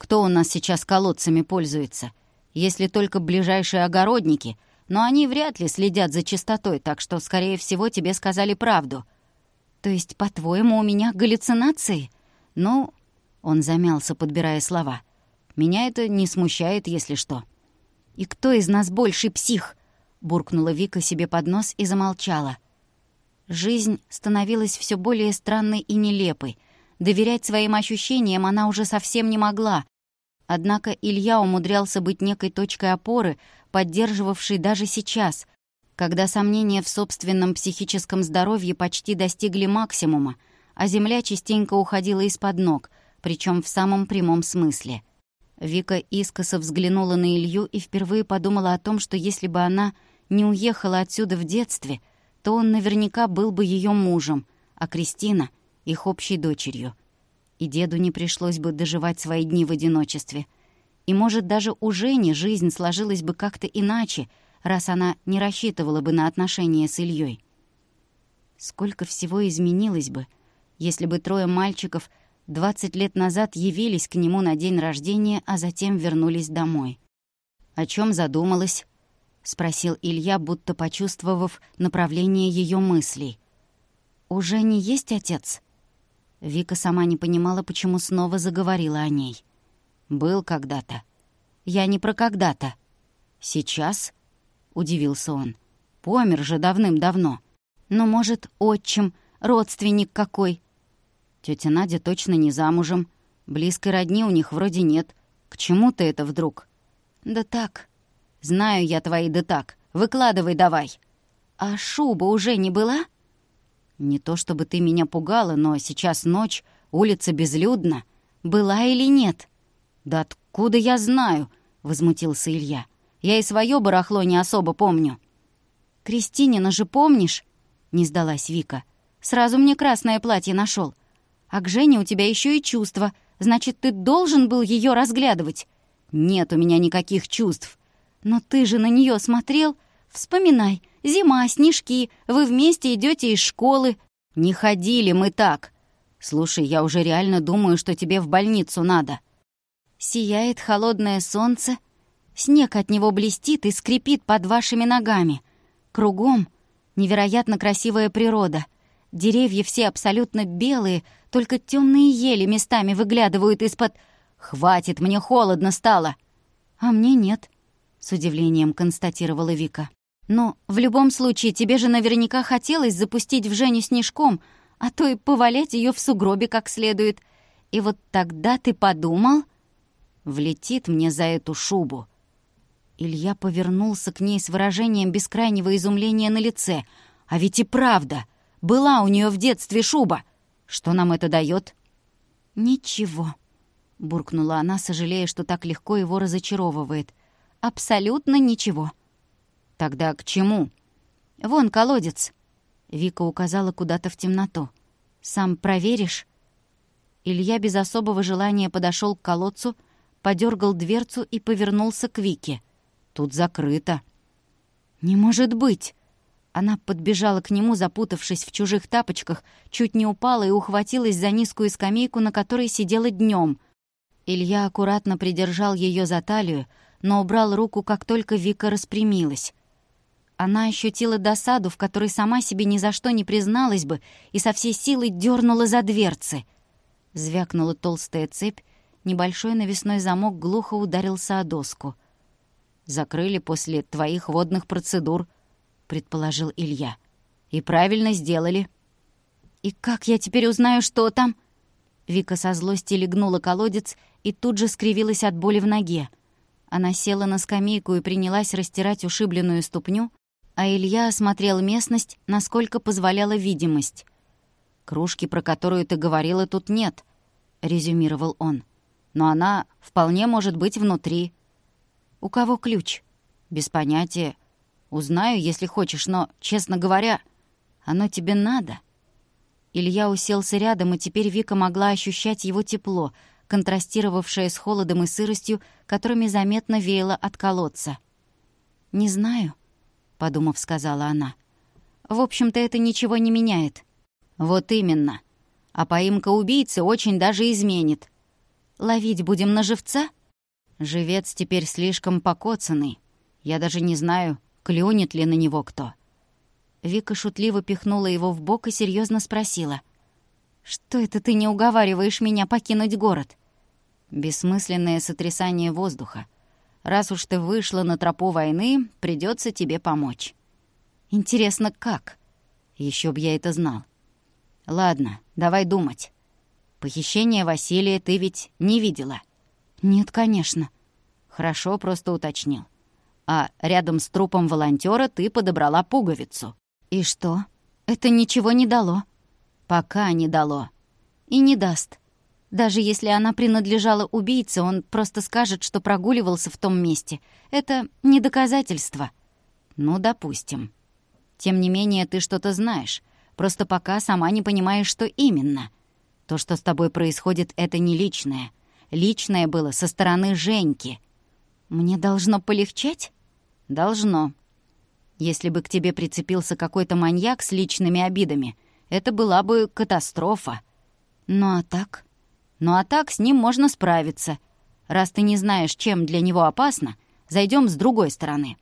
кто у нас сейчас колодцами пользуется? Если только ближайшие огородники, но они вряд ли следят за чистотой, так что, скорее всего, тебе сказали правду». «То есть, по-твоему, у меня галлюцинации?» «Ну...» — он замялся, подбирая слова. «Меня это не смущает, если что». «И кто из нас больший псих?» — буркнула Вика себе под нос и замолчала. Жизнь становилась все более странной и нелепой. Доверять своим ощущениям она уже совсем не могла. Однако Илья умудрялся быть некой точкой опоры, поддерживавшей даже сейчас, когда сомнения в собственном психическом здоровье почти достигли максимума, а земля частенько уходила из-под ног, причем в самом прямом смысле. Вика искоса взглянула на Илью и впервые подумала о том, что если бы она не уехала отсюда в детстве, то он наверняка был бы ее мужем, а Кристина — их общей дочерью. И деду не пришлось бы доживать свои дни в одиночестве. И, может, даже у Жени жизнь сложилась бы как-то иначе, раз она не рассчитывала бы на отношения с Ильей. Сколько всего изменилось бы, если бы трое мальчиков 20 лет назад явились к нему на день рождения, а затем вернулись домой. «О чем задумалась?» — спросил Илья, будто почувствовав направление ее мыслей. «Уже не есть отец?» Вика сама не понимала, почему снова заговорила о ней. «Был когда-то». «Я не про когда-то». «Сейчас?» — удивился он. «Помер же давным-давно». «Ну, может, отчим, родственник какой?» Тётя Надя точно не замужем. Близкой родни у них вроде нет. К чему ты это вдруг?» «Да так». «Знаю я твои да так. Выкладывай давай». «А шуба уже не была?» «Не то чтобы ты меня пугала, но сейчас ночь, улица безлюдна». «Была или нет?» «Да откуда я знаю?» — возмутился Илья. «Я и своё барахло не особо помню». «Кристинина же помнишь?» — не сдалась Вика. «Сразу мне красное платье нашёл. А к Жене у тебя ещё и чувства. Значит, ты должен был её разглядывать». «Нет у меня никаких чувств». «Но ты же на неё смотрел. Вспоминай. Зима, снежки. Вы вместе идёте из школы». «Не ходили мы так. Слушай, я уже реально думаю, что тебе в больницу надо». Сияет холодное солнце. Снег от него блестит и скрипит под вашими ногами. Кругом невероятно красивая природа. Деревья все абсолютно белые, только тёмные ели местами выглядывают из-под... «Хватит, мне холодно стало». «А мне нет», — с удивлением констатировала Вика. «Но в любом случае тебе же наверняка хотелось запустить в Женю снежком, а то и повалять её в сугробе как следует. И вот тогда ты подумал...» «Влетит мне за эту шубу». Илья повернулся к ней с выражением бескрайнего изумления на лице. «А ведь и правда, была у неё в детстве шуба. Что нам это даёт?» «Ничего», — буркнула она, сожалея, что так легко его разочаровывает. «Абсолютно ничего». «Тогда к чему?» «Вон колодец». Вика указала куда-то в темноту. «Сам проверишь?» Илья без особого желания подошёл к колодцу, подёргал дверцу и повернулся к Вике. «Тут закрыто». «Не может быть!» Она подбежала к нему, запутавшись в чужих тапочках, чуть не упала и ухватилась за низкую скамейку, на которой сидела днём. Илья аккуратно придержал её за талию, но убрал руку, как только Вика распрямилась. Она ощутила досаду, в которой сама себе ни за что не призналась бы, и со всей силы дёрнула за дверцы. Звякнула толстая цепь, небольшой навесной замок глухо ударился о доску. «Закрыли после твоих водных процедур», — предположил Илья. «И правильно сделали». «И как я теперь узнаю, что там?» Вика со злости легнула колодец и тут же скривилась от боли в ноге. Она села на скамейку и принялась растирать ушибленную ступню, а Илья осмотрел местность, насколько позволяла видимость. «Кружки, про которую ты говорила, тут нет», — резюмировал он. «Но она вполне может быть внутри». «У кого ключ?» «Без понятия. Узнаю, если хочешь, но, честно говоря, оно тебе надо». Илья уселся рядом, и теперь Вика могла ощущать его тепло, контрастировавшее с холодом и сыростью, которыми заметно веяло от колодца. «Не знаю», — подумав, сказала она. «В общем-то, это ничего не меняет». «Вот именно. А поимка убийцы очень даже изменит». ловить будем на живца?» «Живец теперь слишком покоцанный. Я даже не знаю, клюнет ли на него кто». Вика шутливо пихнула его в бок и серьезно спросила. «Что это ты не уговариваешь меня покинуть город?» «Бессмысленное сотрясание воздуха. Раз уж ты вышла на тропу войны, придется тебе помочь». «Интересно, как?» Еще б я это знал. Ладно, давай думать. Похищение Василия ты ведь не видела?» «Нет, конечно». «Хорошо, просто уточнил. А рядом с трупом волонтера ты подобрала пуговицу». «И что? Это ничего не дало». «Пока не дало». «И не даст. Даже если она принадлежала убийце, он просто скажет, что прогуливался в том месте. Это не доказательство». «Ну, допустим. Тем не менее, ты что-то знаешь. Просто пока сама не понимаешь, что именно. То, что с тобой происходит, это не личное. Личное было со стороны Женьки». «Мне должно полегчать?» «Должно. Если бы к тебе прицепился какой-то маньяк с личными обидами, это была бы катастрофа». «Ну а так?» «Ну а так с ним можно справиться. Раз ты не знаешь, чем для него опасно, зайдем с другой стороны».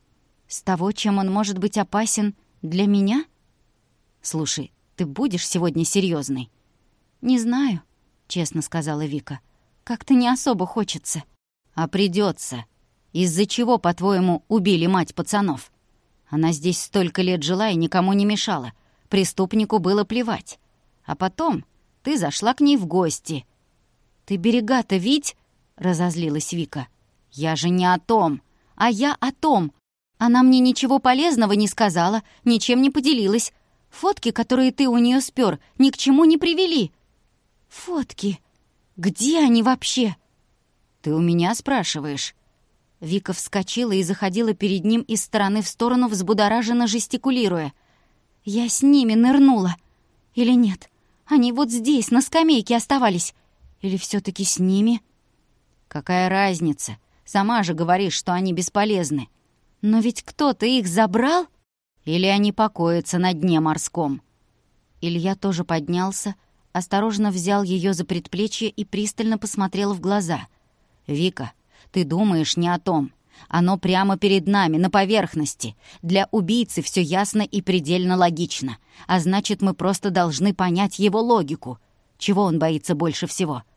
«С того, чем он может быть опасен для меня?» «Слушай, ты будешь сегодня серьезной? «Не знаю», — честно сказала Вика. «Как-то не особо хочется». «А придется. Из-за чего, по-твоему, убили мать пацанов? Она здесь столько лет жила и никому не мешала. Преступнику было плевать. А потом ты зашла к ней в гости». «Ты берега-то видь?» — разозлилась Вика. «Я же не о том». «А я о том. Она мне ничего полезного не сказала, ничем не поделилась. Фотки, которые ты у нее спер, ни к чему не привели». «Фотки? Где они вообще?» «Ты у меня спрашиваешь?» Вика вскочила и заходила перед ним из стороны в сторону, взбудораженно жестикулируя. «Я с ними нырнула. Или нет? Они вот здесь, на скамейке оставались. Или все таки с ними?» «Какая разница? Сама же говоришь, что они бесполезны». «Но ведь кто-то их забрал?» «Или они покоятся на дне морском». Илья тоже поднялся, осторожно взял ее за предплечье и пристально посмотрел в глаза. «Вика, ты думаешь не о том. Оно прямо перед нами, на поверхности. Для убийцы все ясно и предельно логично. А значит, мы просто должны понять его логику. Чего он боится больше всего?